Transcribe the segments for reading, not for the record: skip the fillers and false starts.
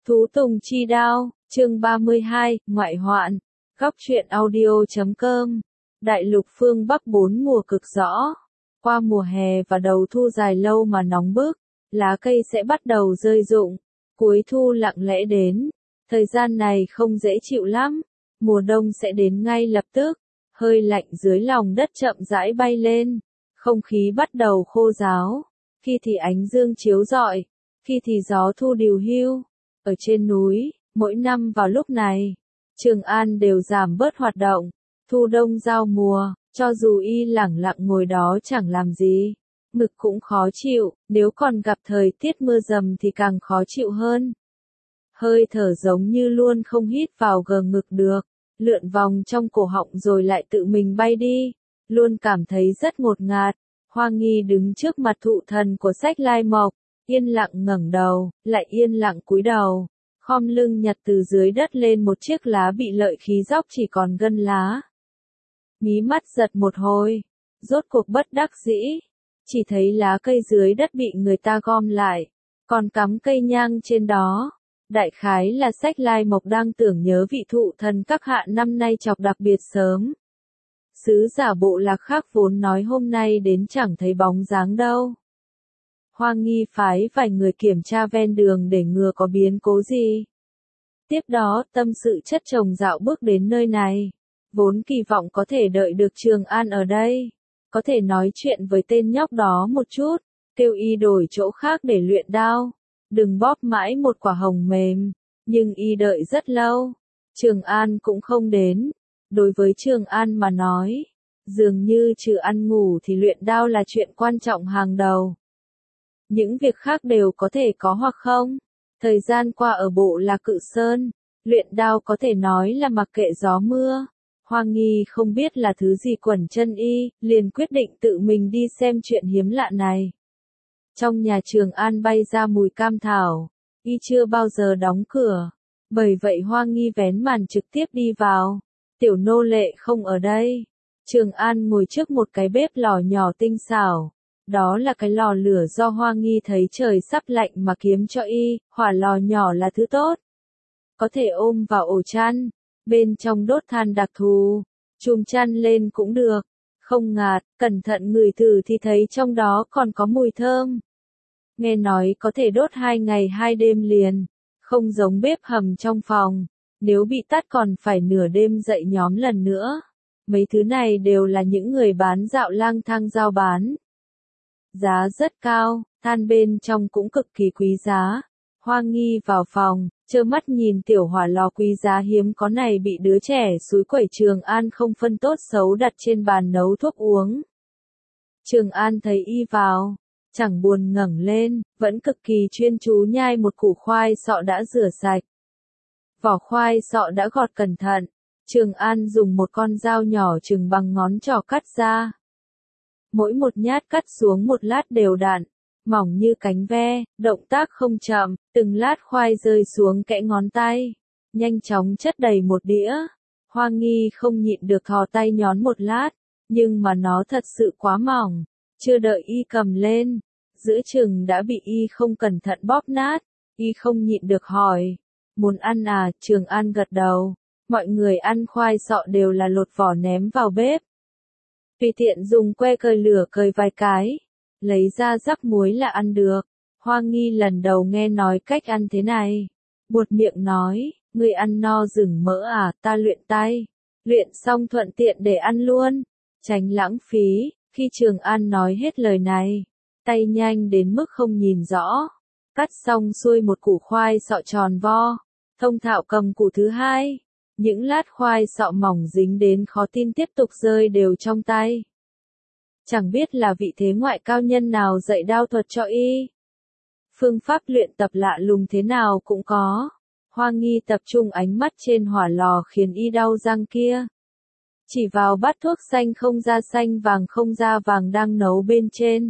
Thú Tùng Chi Đao, chương 32, ngoại hoạn. Góc truyện audio.com. Đại lục phương Bắc bốn mùa cực rõ. Qua mùa hè và đầu thu dài lâu mà nóng bức, lá cây sẽ bắt đầu rơi rụng. Cuối thu lặng lẽ đến. Thời gian này không dễ chịu lắm. Mùa đông sẽ đến ngay lập tức. Hơi lạnh dưới lòng đất chậm rãi bay lên. Không khí bắt đầu khô ráo. Khi thì ánh dương chiếu rọi, khi thì gió thu điều hiu. Ở trên núi, mỗi năm vào lúc này, Trường An đều giảm bớt hoạt động. Thu đông giao mùa, cho dù y lẳng lặng ngồi đó chẳng làm gì, ngực cũng khó chịu, nếu còn gặp thời tiết mưa dầm thì càng khó chịu hơn. Hơi thở giống như luôn không hít vào gờ ngực được, lượn vòng trong cổ họng rồi lại tự mình bay đi, luôn cảm thấy rất ngột ngạt. Hoa Nghi đứng trước mặt thụ thần của Sách Lai Mộc, yên lặng ngẩng đầu, lại yên lặng cúi đầu, khom lưng nhặt từ dưới đất lên một chiếc lá bị lợi khí róc chỉ còn gân lá. Mí mắt giật một hồi, rốt cuộc bất đắc dĩ, chỉ thấy lá cây dưới đất bị người ta gom lại, còn cắm cây nhang trên đó. Đại khái là Sách Lai Mộc đang tưởng nhớ vị thụ thần các hạ năm nay chọc đặc biệt sớm. Sứ giả bộ lạc khác vốn nói hôm nay đến chẳng thấy bóng dáng đâu. Hoa Nghi phái vài người kiểm tra ven đường để ngừa có biến cố gì. Tiếp đó tâm sự chất chồng dạo bước đến nơi này. Vốn kỳ vọng có thể đợi được Trường An ở đây. Có thể nói chuyện với tên nhóc đó một chút. Kêu y đổi chỗ khác để luyện đao. Đừng bóp mãi một quả hồng mềm. Nhưng y đợi rất lâu. Trường An cũng không đến. Đối với Trường An mà nói, dường như trừ ăn ngủ thì luyện đao là chuyện quan trọng hàng đầu. Những việc khác đều có thể có hoặc không. Thời gian qua ở bộ lạc Cự Sơn, luyện đao có thể nói là mặc kệ gió mưa. Hoa Nghi không biết là thứ gì quẩn chân y, liền quyết định tự mình đi xem chuyện hiếm lạ này. Trong nhà Trường An bay ra mùi cam thảo, y chưa bao giờ đóng cửa. Bởi vậy Hoa Nghi vén màn trực tiếp đi vào. Tiểu nô lệ không ở đây. Trường An ngồi trước một cái bếp lò nhỏ tinh xảo. Đó là cái lò lửa do Hoa Nghi thấy trời sắp lạnh mà kiếm cho y, hỏa lò nhỏ là thứ tốt. Có thể ôm vào ổ chăn, bên trong đốt than đặc thù, chùm chăn lên cũng được, không ngạt, cẩn thận ngửi thử thì thấy trong đó còn có mùi thơm. Nghe nói có thể đốt 2 ngày 2 đêm liền, không giống bếp hầm trong phòng, nếu bị tắt còn phải nửa đêm dậy nhóm lần nữa. Mấy thứ này đều là những người bán dạo lang thang giao bán. Giá rất cao, than bên trong cũng cực kỳ quý giá. Hoa Nghi vào phòng, trơ mắt nhìn tiểu hỏa lò quý giá hiếm có này bị đứa trẻ xúi quẩy. Trường An không phân tốt xấu đặt trên bàn nấu thuốc uống. Trường An thấy y vào, chẳng buồn ngẩng lên, vẫn cực kỳ chuyên chú nhai một củ khoai sọ đã rửa sạch. Vỏ khoai sọ đã gọt cẩn thận, Trường An dùng một con dao nhỏ chừng bằng ngón trỏ cắt ra. Mỗi một nhát cắt xuống một lát đều đặn, mỏng như cánh ve, động tác không chậm, từng lát khoai rơi xuống kẽ ngón tay, nhanh chóng chất đầy một đĩa. Hoa Nghi không nhịn được thò tay nhón một lát, nhưng mà nó thật sự quá mỏng, chưa đợi y cầm lên, giữa chừng đã bị y không cẩn thận bóp nát. Y không nhịn được hỏi, muốn ăn à? Trường An gật đầu. Mọi người ăn khoai sọ đều là lột vỏ ném vào bếp. Tùy tiện dùng que cời lửa cời vài cái, lấy ra rắc muối là ăn được. Hoa Nghi lần đầu nghe nói cách ăn thế này. Buột miệng nói, ngươi ăn no rừng mỡ à? Ta luyện tay. Luyện xong thuận tiện để ăn luôn. Tránh lãng phí. Khi Trường An nói hết lời này, tay nhanh đến mức không nhìn rõ. Cắt xong xuôi một củ khoai sọ tròn vo, thông thạo cầm củ thứ hai. Những lát khoai sọ mỏng dính đến khó tin tiếp tục rơi đều trong tay. Chẳng biết là vị thế ngoại cao nhân nào dạy đao thuật cho y. Phương pháp luyện tập lạ lùng thế nào cũng có. Hoa Nghi tập trung ánh mắt trên hỏa lò khiến y đau răng kia. Chỉ vào bát thuốc xanh không ra xanh vàng không ra vàng đang nấu bên trên.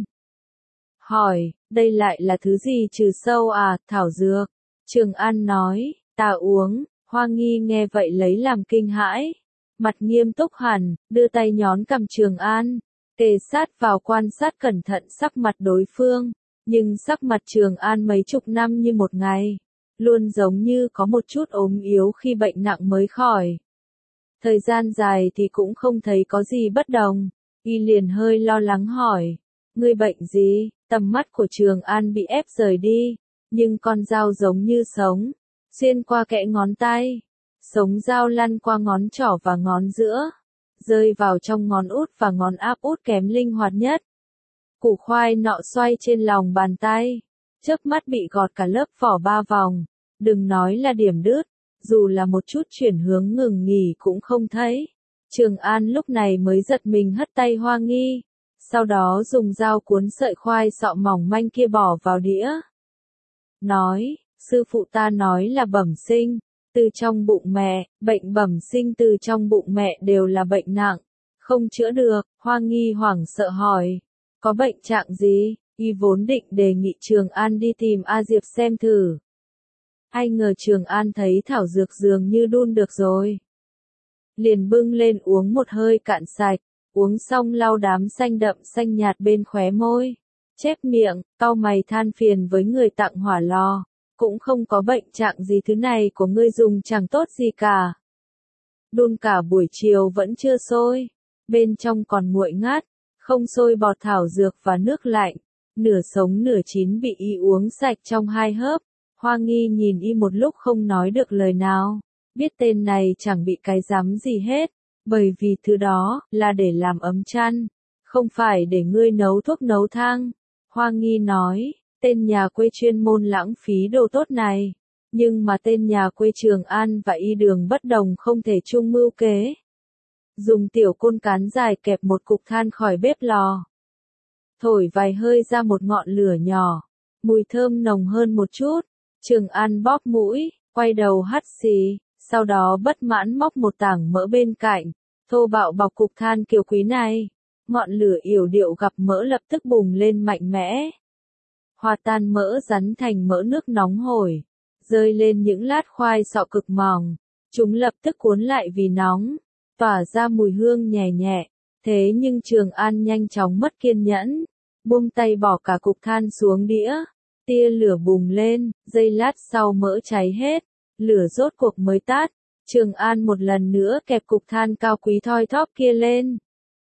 Hỏi, đây lại là thứ gì? Trừ sâu à? Thảo dược. Trường An nói, ta uống. Hoa Nghi nghe vậy lấy làm kinh hãi. Mặt nghiêm túc hẳn, đưa tay nhón cằm Trường An, kề sát vào quan sát cẩn thận sắc mặt đối phương. Nhưng sắc mặt Trường An mấy chục năm như một ngày. luôn giống như có một chút ốm yếu khi bệnh nặng mới khỏi. Thời gian dài thì cũng không thấy có gì bất đồng, y liền hơi lo lắng hỏi, ngươi bệnh gì? Tầm mắt của Trường An bị ép rời đi, nhưng con dao giống như sống, xuyên qua kẽ ngón tay, sống dao lăn qua ngón trỏ và ngón giữa, rơi vào trong ngón út và ngón áp út kém linh hoạt nhất. Củ khoai nọ xoay trên lòng bàn tay, chớp mắt bị gọt cả lớp vỏ 3 vòng, đừng nói là điểm đứt, dù là một chút chuyển hướng ngừng nghỉ cũng không thấy. Trường An lúc này mới giật mình hất tay Hoa Nghi, sau đó dùng dao cuốn sợi khoai sọ mỏng manh kia bỏ vào đĩa. Nói, sư phụ ta nói là bẩm sinh, từ trong bụng mẹ, bệnh bẩm sinh từ trong bụng mẹ đều là bệnh nặng, không chữa được. Hoa Nghi hoảng sợ hỏi, có bệnh trạng gì? Y vốn định đề nghị Trường An đi tìm A Diệp xem thử. Ai ngờ Trường An thấy thảo dược dường như đun được rồi, liền bưng lên uống một hơi cạn sạch, uống xong lau đám xanh đậm xanh nhạt bên khóe môi, chép miệng, cau mày than phiền với người tặng hỏa lò, cũng không có bệnh trạng gì, thứ này của ngươi dùng chẳng tốt gì cả. Đun cả buổi chiều vẫn chưa sôi, bên trong còn nguội ngát, không sôi bọt thảo dược và nước lạnh, nửa sống nửa chín bị y uống sạch trong 2 hớp. Hoa Nghi nhìn y một lúc không nói được lời nào, biết tên này chẳng bị cái rắm gì hết, bởi vì thứ đó là để làm ấm chăn, không phải để ngươi nấu thuốc nấu thang. Hoa Nghi nói, tên nhà quê chuyên môn lãng phí đồ tốt này, nhưng mà tên nhà quê Trường An và y Đường bất đồng, không thể chung mưu kế. Dùng tiểu côn cán dài kẹp một cục than khỏi bếp lò, thổi vài hơi ra một ngọn lửa nhỏ, mùi thơm nồng hơn một chút. Trường An bóp mũi, quay đầu hắt xì, sau đó bất mãn móc một tảng mỡ bên cạnh, thô bạo bọc cục than kiều quý này. Ngọn lửa yểu điệu gặp mỡ lập tức bùng lên mạnh mẽ, hòa tan mỡ rắn thành mỡ nước nóng hổi, rơi lên những lát khoai sọ cực mỏng, chúng lập tức cuốn lại vì nóng, tỏa ra mùi hương nhẹ nhẹ. Thế nhưng Trường An nhanh chóng mất kiên nhẫn, buông tay bỏ cả cục than xuống đĩa. Tia lửa bùng lên, giây lát sau mỡ cháy hết, lửa rốt cuộc mới tắt. Trường An một lần nữa kẹp cục than cao quý thoi thóp kia lên,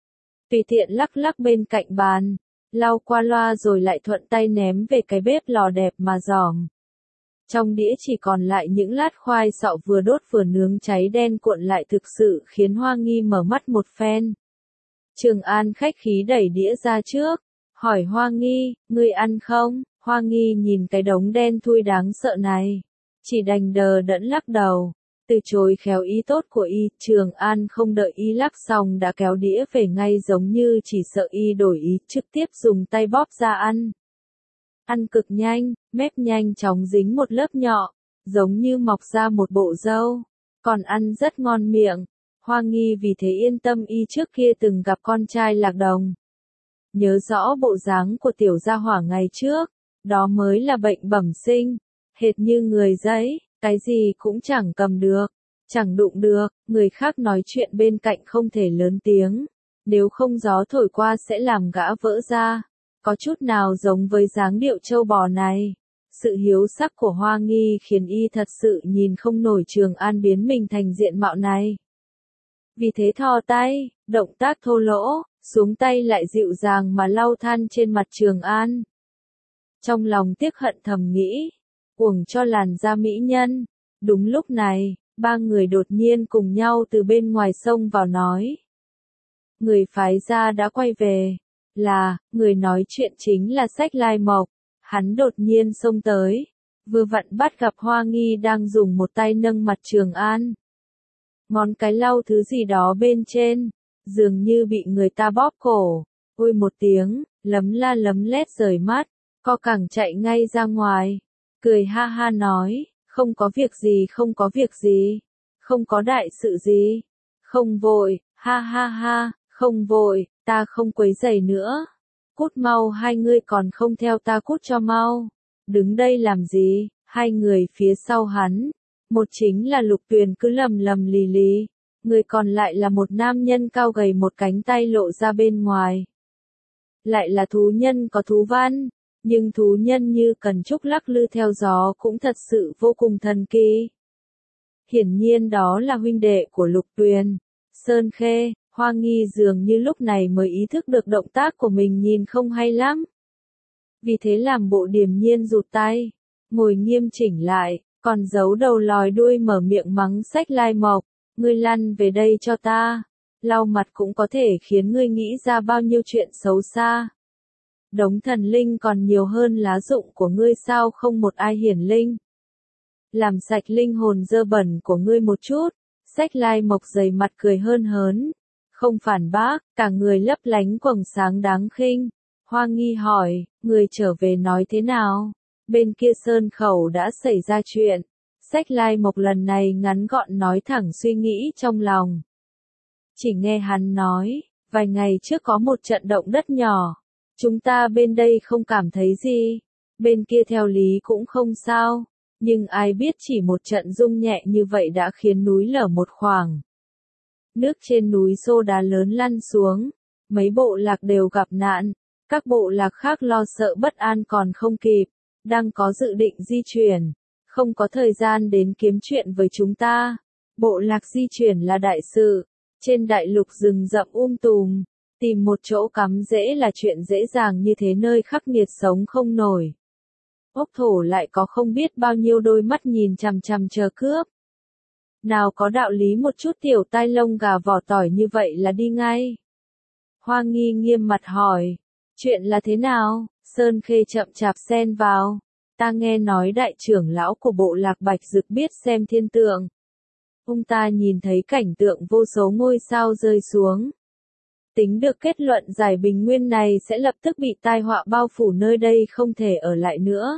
tùy tiện lắc lắc bên cạnh bàn, lau qua loa rồi lại thuận tay ném về cái bếp lò đẹp mà giòm. Trong đĩa chỉ còn lại những lát khoai sọ vừa đốt vừa nướng cháy đen cuộn lại, thực sự khiến Hoa Nghi mở mắt một phen. Trường An khách khí đẩy đĩa ra trước, hỏi Hoa Nghi, ngươi ăn không? Hoa Nghi nhìn cái đống đen thui đáng sợ này, chỉ đành đờ đẫn lắc đầu, từ chối khéo ý tốt của y. Trường An không đợi y lắc xong đã kéo đĩa về ngay, giống như chỉ sợ y đổi ý, trực tiếp dùng tay bóp ra ăn. Ăn cực nhanh, mép nhanh chóng dính một lớp nhọ, giống như mọc ra một bộ râu, còn ăn rất ngon miệng. Hoa Nghi vì thế yên tâm, y trước kia từng gặp con trai Lạc Đồng, nhớ rõ bộ dáng của tiểu gia hỏa ngày trước. Đó mới là bệnh bẩm sinh, hệt như người giấy, cái gì cũng chẳng cầm được, chẳng đụng được, người khác nói chuyện bên cạnh không thể lớn tiếng, nếu không gió thổi qua sẽ làm gã vỡ ra, có chút nào giống với dáng điệu trâu bò này. Sự hiếu sắc của Hoa Nghi khiến y thật sự nhìn không nổi Trường An biến mình thành diện mạo này. Vì thế thò tay, động tác thô lỗ, xuống tay lại dịu dàng mà lau than trên mặt Trường An. Trong lòng tiếc hận thầm nghĩ, uổng cho làn da mỹ nhân. Đúng lúc này, 3 người đột nhiên cùng nhau từ bên ngoài xông vào nói. Người phái gia đã quay về, là, người nói chuyện chính là Sách Lai Mộc. Hắn đột nhiên xông tới, vừa vặn bắt gặp Hoa Nghi đang dùng một tay nâng mặt Trường An. Ngón cái lau thứ gì đó bên trên, dường như bị người ta bóp cổ. Ôi một tiếng, lấm la lấm lét rời mắt, co cẳng chạy ngay ra ngoài, cười ha ha nói, không có việc gì, không có việc gì, không có đại sự gì, không vội, ha ha ha, không vội, ta không quấy rầy nữa. Cút mau, hai ngươi còn không theo ta cút cho mau. Đứng đây làm gì? Hai người phía sau hắn, một chính là Lục Tuyền cứ lầm lầm lì lì, người còn lại là một nam nhân cao gầy, một cánh tay lộ ra bên ngoài. Lại là thú nhân có thú văn, Nhưng thú nhân như Cần Trúc lắc lư theo gió cũng thật sự vô cùng thần kỳ. Hiển nhiên đó là huynh đệ của Lục Tuyền. Sơn Khê, Hoa Nghi dường như lúc này mới ý thức được động tác của mình nhìn không hay lắm. Vì thế làm bộ điềm nhiên rụt tay, ngồi nghiêm chỉnh lại, còn giấu đầu lòi đuôi mở miệng mắng Sách Lai Mộc, ngươi lăn về đây cho ta, lau mặt cũng có thể khiến ngươi nghĩ ra bao nhiêu chuyện xấu xa. Đống thần linh còn nhiều hơn lá rụng của ngươi sao không một ai hiển linh. Làm sạch linh hồn dơ bẩn của ngươi một chút, Sách Lai Mộc dày mặt cười hơn hớn, không phản bác, cả người lấp lánh quầng sáng đáng khinh. Hoa Nghi hỏi, người trở về nói thế nào? Bên kia sơn khẩu đã xảy ra chuyện. Sách Lai Mộc lần này ngắn gọn nói thẳng suy nghĩ trong lòng. Chỉ nghe hắn nói, vài ngày trước có một trận động đất nhỏ. Chúng ta bên đây không cảm thấy gì. Bên kia theo lý cũng không sao. Nhưng ai biết chỉ một trận rung nhẹ như vậy đã khiến núi lở một khoảng. Nước trên núi xô đá lớn lăn xuống. Mấy bộ lạc đều gặp nạn. Các bộ lạc khác lo sợ bất an còn không kịp. Đang có dự định di chuyển. Không có thời gian đến kiếm chuyện với chúng ta. Bộ lạc di chuyển là đại sự. Trên đại lục rừng rậm tùm. Tìm một chỗ cắm rễ là chuyện dễ dàng như thế nơi khắc nghiệt sống không nổi. Ốc thổ lại có không biết bao nhiêu đôi mắt nhìn chằm chằm chờ cướp. Nào có đạo lý một chút tiểu tai lông gà vỏ tỏi như vậy là đi ngay. Hoa Nghi nghiêm mặt hỏi. Chuyện là thế nào? Sơn Khê chậm chạp xen vào. Ta nghe nói đại trưởng lão của bộ lạc Bạch Dực biết xem thiên tượng. Ông ta nhìn thấy cảnh tượng vô số ngôi sao rơi xuống. Tính được kết luận giải bình nguyên này sẽ lập tức bị tai họa bao phủ nơi đây không thể ở lại nữa.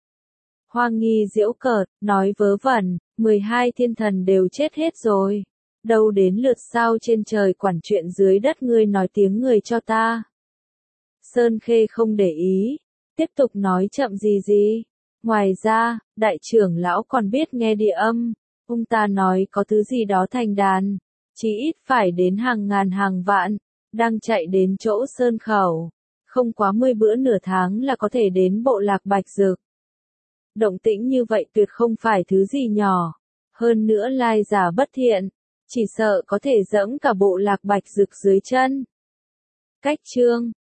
Hoa Nghi giễu cợt, nói vớ vẩn, 12 thiên thần đều chết hết rồi. Đâu đến lượt sao trên trời quản chuyện dưới đất ngươi nói tiếng người cho ta. Sơn Khê không để ý, tiếp tục nói chậm gì. Ngoài ra, đại trưởng lão còn biết nghe địa âm. Ông ta nói có thứ gì đó thành đàn, chỉ ít phải đến hàng ngàn hàng vạn, đang chạy đến chỗ sơn khẩu. Không quá 10 bữa nửa tháng là có thể đến bộ lạc Bạch Dực. Động tĩnh như vậy tuyệt không phải thứ gì nhỏ. Hơn nữa lai giả bất thiện, chỉ sợ có thể dẫm cả bộ lạc Bạch Dực dưới chân. Cách chương